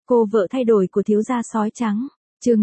Cô vợ thay đổi của thiếu gia sói trắng. Chương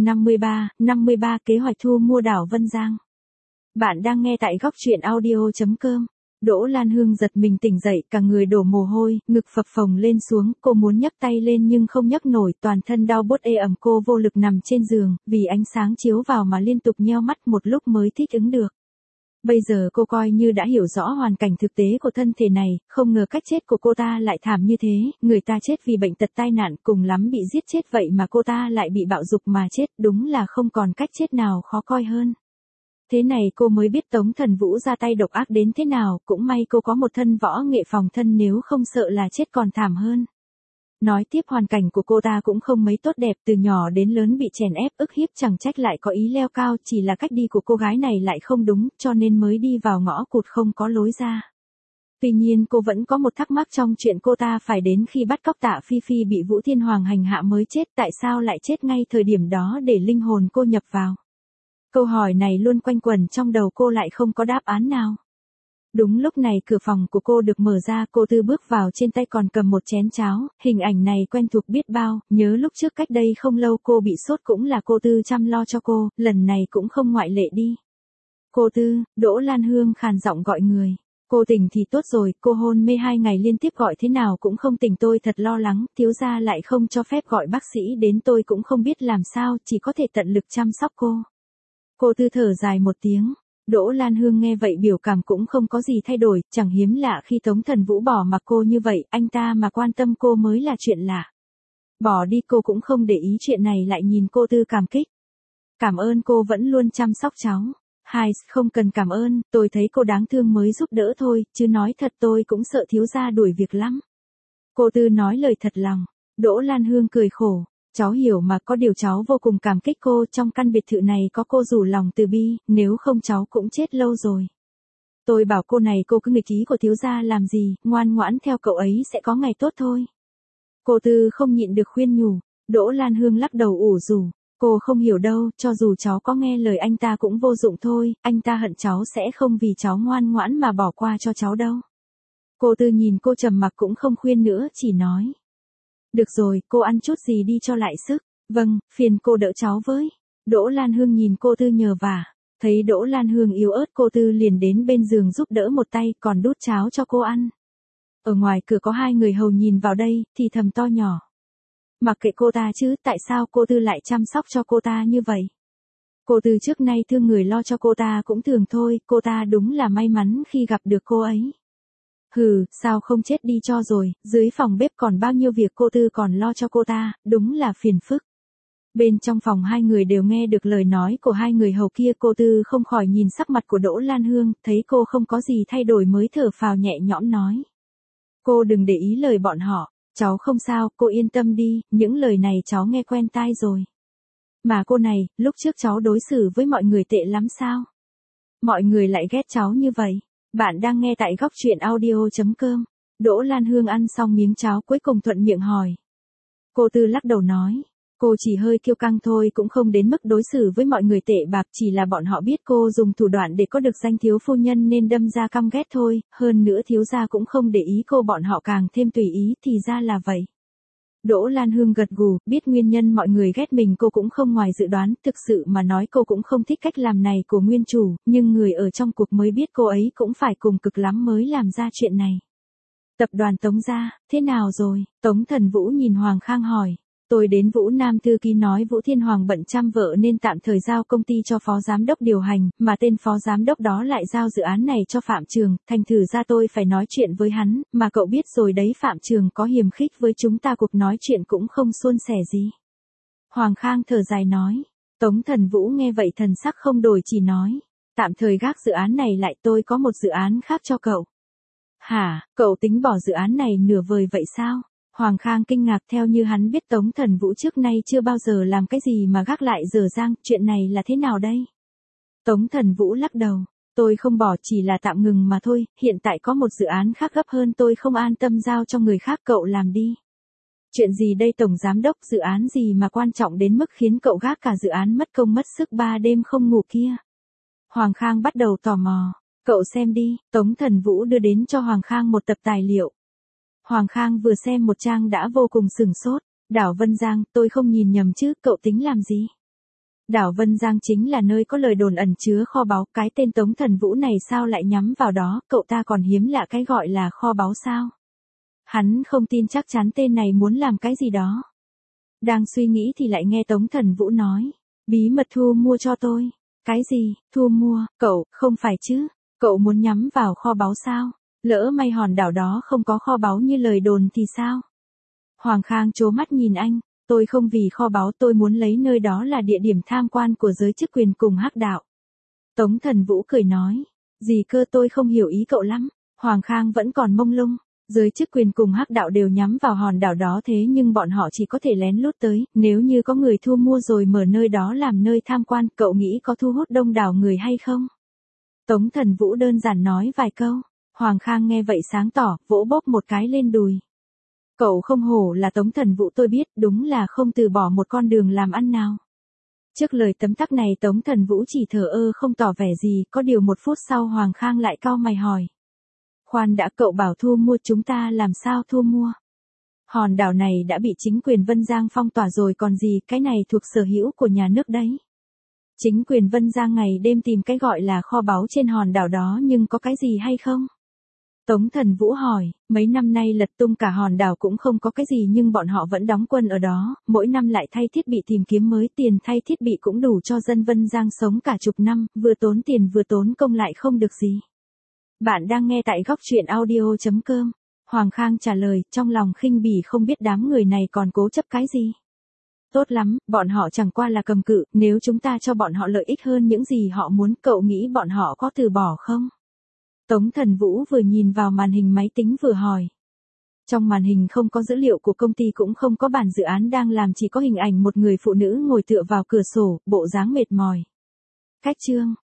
53 kế hoạch thu mua đảo Vân Giang. Bạn đang nghe tại góc truyện audio.com. Đỗ Lan Hương giật mình tỉnh dậy, cả người đổ mồ hôi, ngực phập phồng lên xuống, cô muốn nhấc tay lên nhưng không nhấc nổi, toàn thân đau buốt ê ẩm, cô vô lực nằm trên giường, vì ánh sáng chiếu vào mà liên tục nheo mắt một lúc mới thích ứng được. Bây giờ cô coi như đã hiểu rõ hoàn cảnh thực tế của thân thể này, không ngờ cách chết của cô ta lại thảm như thế, người ta chết vì bệnh tật tai nạn, cùng lắm bị giết chết, vậy mà cô ta lại bị bạo dục mà chết, đúng là không còn cách chết nào khó coi hơn. Thế này cô mới biết Tống Thần Vũ ra tay độc ác đến thế nào, cũng may cô có một thân võ nghệ phòng thân, nếu không sợ là chết còn thảm hơn. Nói tiếp, hoàn cảnh của cô ta cũng không mấy tốt đẹp, từ nhỏ đến lớn bị chèn ép ức hiếp, chẳng trách lại có ý leo cao, chỉ là cách đi của cô gái này lại không đúng, cho nên mới đi vào ngõ cụt không có lối ra. Tuy nhiên cô vẫn có một thắc mắc trong chuyện cô ta phải đến khi bắt cóc Tạ Phi Phi bị Vũ Thiên Hoàng hành hạ mới chết, tại sao lại chết ngay thời điểm đó để linh hồn cô nhập vào. Câu hỏi này luôn quanh quẩn trong đầu cô, lại không có đáp án nào. Đúng lúc này cửa phòng của cô được mở ra, cô Tư bước vào, trên tay còn cầm một chén cháo, hình ảnh này quen thuộc biết bao, nhớ lúc trước cách đây không lâu cô bị sốt cũng là cô Tư chăm lo cho cô, lần này cũng không ngoại lệ đi. Cô Tư, Đỗ Lan Hương khàn giọng gọi người. Cô tỉnh thì tốt rồi, cô hôn mê 2 ngày liên tiếp gọi thế nào cũng không tỉnh, tôi thật lo lắng, thiếu gia lại không cho phép gọi bác sĩ đến, tôi cũng không biết làm sao, chỉ có thể tận lực chăm sóc cô. Cô Tư thở dài một tiếng. Đỗ Lan Hương nghe vậy biểu cảm cũng không có gì thay đổi, chẳng hiếm lạ khi Tống Thần Vũ bỏ mặc cô như vậy, anh ta mà quan tâm cô mới là chuyện lạ. Bỏ đi cô cũng không để ý chuyện này, lại nhìn cô Tư cảm kích. Cảm ơn cô vẫn luôn chăm sóc cháu. Hai, không cần cảm ơn, tôi thấy cô đáng thương mới giúp đỡ thôi, chứ nói thật tôi cũng sợ thiếu gia đuổi việc lắm. Cô Tư nói lời thật lòng. Đỗ Lan Hương cười khổ. Cháu hiểu mà, có điều cháu vô cùng cảm kích cô, trong căn biệt thự này có cô rủ lòng từ bi, nếu không cháu cũng chết lâu rồi. Tôi bảo cô này, cô cứ nghịch ý của thiếu gia làm gì, ngoan ngoãn theo cậu ấy sẽ có ngày tốt thôi. Cô Tư không nhịn được khuyên nhủ. Đỗ Lan Hương lắc đầu ủ rủ. Cô không hiểu đâu, cho dù cháu có nghe lời anh ta cũng vô dụng thôi, anh ta hận cháu sẽ không vì cháu ngoan ngoãn mà bỏ qua cho cháu đâu. Cô Tư nhìn cô trầm mặc cũng không khuyên nữa, chỉ nói. Được rồi, cô ăn chút gì đi cho lại sức. Vâng, phiền cô đỡ cháu với. Đỗ Lan Hương nhìn cô Tư nhờ vả. Thấy Đỗ Lan Hương yếu ớt, cô Tư liền đến bên giường giúp đỡ một tay, còn đút cháo cho cô ăn. Ở ngoài cửa có 2 người hầu nhìn vào đây, thì thầm to nhỏ. Mặc kệ cô ta chứ, tại sao cô Tư lại chăm sóc cho cô ta như vậy? Cô Tư trước nay thương người lo cho cô ta cũng thường thôi, cô ta đúng là may mắn khi gặp được cô ấy. Hừ, sao không chết đi cho rồi, dưới phòng bếp còn bao nhiêu việc cô Tư còn lo cho cô ta, đúng là phiền phức. Bên trong phòng 2 người đều nghe được lời nói của 2 người hầu kia, cô Tư không khỏi nhìn sắc mặt của Đỗ Lan Hương, thấy cô không có gì thay đổi mới thở phào nhẹ nhõm nói. Cô đừng để ý lời bọn họ, cháu không sao, cô yên tâm đi, những lời này cháu nghe quen tai rồi. Mà cô này, lúc trước cháu đối xử với mọi người tệ lắm sao? Mọi người lại ghét cháu như vậy. Bạn đang nghe tại góc truyện audio.com. Đỗ Lan Hương ăn xong miếng cháo cuối cùng thuận miệng hỏi. Cô Tư lắc đầu nói. Cô chỉ hơi kiêu căng thôi, cũng không đến mức đối xử với mọi người tệ bạc, chỉ là bọn họ biết cô dùng thủ đoạn để có được danh thiếu phu nhân nên đâm ra căm ghét thôi, hơn nữa thiếu gia cũng không để ý cô, bọn họ càng thêm tùy ý, thì ra là vậy. Đỗ Lan Hương gật gù, biết nguyên nhân mọi người ghét mình cô cũng không ngoài dự đoán, thực sự mà nói cô cũng không thích cách làm này của nguyên chủ, nhưng người ở trong cuộc mới biết cô ấy cũng phải cùng cực lắm mới làm ra chuyện này. Tập đoàn Tống gia, thế nào rồi? Tống Thần Vũ nhìn Hoàng Khang hỏi. Tôi đến Vũ Nam thư ký nói Vũ Thiên Hoàng bận chăm vợ nên tạm thời giao công ty cho phó giám đốc điều hành, mà tên phó giám đốc đó lại giao dự án này cho Phạm Trường, thành thử ra tôi phải nói chuyện với hắn, mà cậu biết rồi đấy, Phạm Trường có hiềm khích với chúng ta, cuộc nói chuyện cũng không suôn sẻ gì. Hoàng Khang thở dài nói. Tống Thần Vũ nghe vậy thần sắc không đổi, chỉ nói. Tạm thời gác dự án này lại, tôi có một dự án khác cho cậu. Hả, cậu tính bỏ dự án này nửa vời vậy sao? Hoàng Khang kinh ngạc, theo như hắn biết Tống Thần Vũ trước nay chưa bao giờ làm cái gì mà gác lại dở dang, chuyện này là thế nào đây? Tống Thần Vũ lắc đầu, tôi không bỏ, chỉ là tạm ngừng mà thôi, hiện tại có một dự án khác gấp hơn, tôi không an tâm giao cho người khác, cậu làm đi. Chuyện gì đây Tổng Giám Đốc, dự án gì mà quan trọng đến mức khiến cậu gác cả dự án mất công mất sức 3 đêm không ngủ kia? Hoàng Khang bắt đầu tò mò, cậu xem đi, Tống Thần Vũ đưa đến cho Hoàng Khang một tập tài liệu. Hoàng Khang vừa xem một trang đã vô cùng sửng sốt. Đảo Vân Giang, tôi không nhìn nhầm chứ, cậu tính làm gì? Đảo Vân Giang chính là nơi có lời đồn ẩn chứa kho báu, cái tên Tống Thần Vũ này sao lại nhắm vào đó, cậu ta còn hiếm lạ cái gọi là kho báu sao? Hắn không tin chắc chắn tên này muốn làm cái gì đó. Đang suy nghĩ thì lại nghe Tống Thần Vũ nói, bí mật thu mua cho tôi. Cái gì, thu mua, cậu, không phải chứ, cậu muốn nhắm vào kho báu sao? Lỡ may hòn đảo đó không có kho báu như lời đồn thì sao? Hoàng Khang trố mắt nhìn anh, tôi không vì kho báu, tôi muốn lấy nơi đó là địa điểm tham quan của giới chức quyền cùng hắc đạo. Tống Thần Vũ cười nói, gì cơ, tôi không hiểu ý cậu lắm. Hoàng Khang vẫn còn mông lung, giới chức quyền cùng hắc đạo đều nhắm vào hòn đảo đó, thế nhưng bọn họ chỉ có thể lén lút tới, nếu như có người thu mua rồi mở nơi đó làm nơi tham quan, cậu nghĩ có thu hút đông đảo người hay không? Tống Thần Vũ đơn giản nói vài câu, Hoàng Khang nghe vậy sáng tỏ, vỗ bóp một cái lên đùi. Cậu không hổ là Tống Thần Vũ, tôi biết, đúng là không từ bỏ một con đường làm ăn nào. Trước lời tấm tắc này Tống Thần Vũ chỉ thờ ơ không tỏ vẻ gì, có điều 1 phút sau Hoàng Khang lại cau mày hỏi. Khoan đã, cậu bảo thu mua, chúng ta làm sao thu mua? Hòn đảo này đã bị chính quyền Vân Giang phong tỏa rồi còn gì, cái này thuộc sở hữu của nhà nước đấy. Chính quyền Vân Giang ngày đêm tìm cái gọi là kho báu trên hòn đảo đó nhưng có cái gì hay không? Tống Thần Vũ hỏi, mấy năm nay lật tung cả hòn đảo cũng không có cái gì nhưng bọn họ vẫn đóng quân ở đó, mỗi năm lại thay thiết bị tìm kiếm mới, tiền thay thiết bị cũng đủ cho dân Vân Giang sống cả chục năm, vừa tốn tiền vừa tốn công lại không được gì. Bạn đang nghe tại góc truyện audio.com. Hoàng Khang trả lời, trong lòng khinh bỉ không biết đám người này còn cố chấp cái gì. Tốt lắm, bọn họ chẳng qua là cầm cự, nếu chúng ta cho bọn họ lợi ích hơn những gì họ muốn, cậu nghĩ bọn họ có từ bỏ không? Tống Thần Vũ vừa nhìn vào màn hình máy tính vừa hỏi. Trong màn hình không có dữ liệu của công ty cũng không có bản dự án đang làm, chỉ có hình ảnh một người phụ nữ ngồi tựa vào cửa sổ, bộ dáng mệt mỏi. Cách chương